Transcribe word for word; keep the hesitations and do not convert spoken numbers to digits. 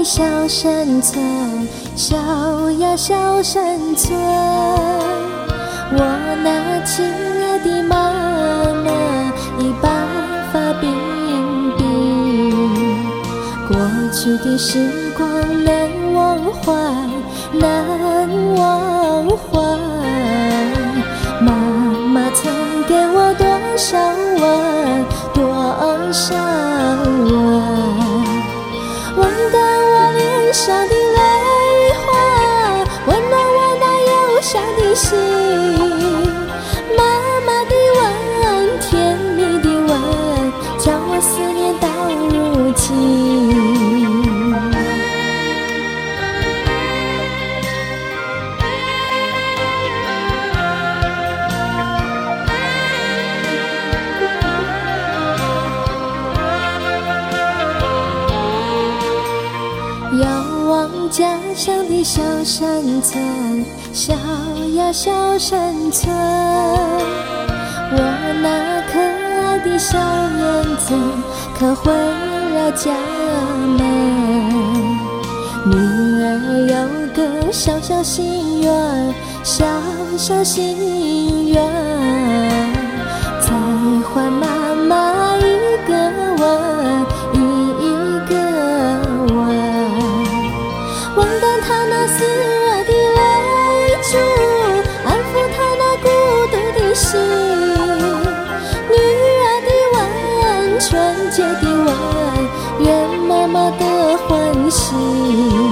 小山村，小呀小山村，我那亲爱的妈妈已白发鬓鬓，过去的时光难忘怀，难忘怀。妈妈曾给我多少吻，多少吻，吻到我脸上的泪花，温暖我那忧伤的心。妈妈的吻，甜蜜的吻，将我思念到如今。遥望家乡的小山村，小呀小山村，我那可爱的小燕子可回了家门。女儿有个小小心愿，小小心愿，再还妈妈一个吻，一个吻。吻断他那撕裂的泪珠，安抚他那孤独的心。女儿的吻，纯洁的吻，圆妈妈的欢喜。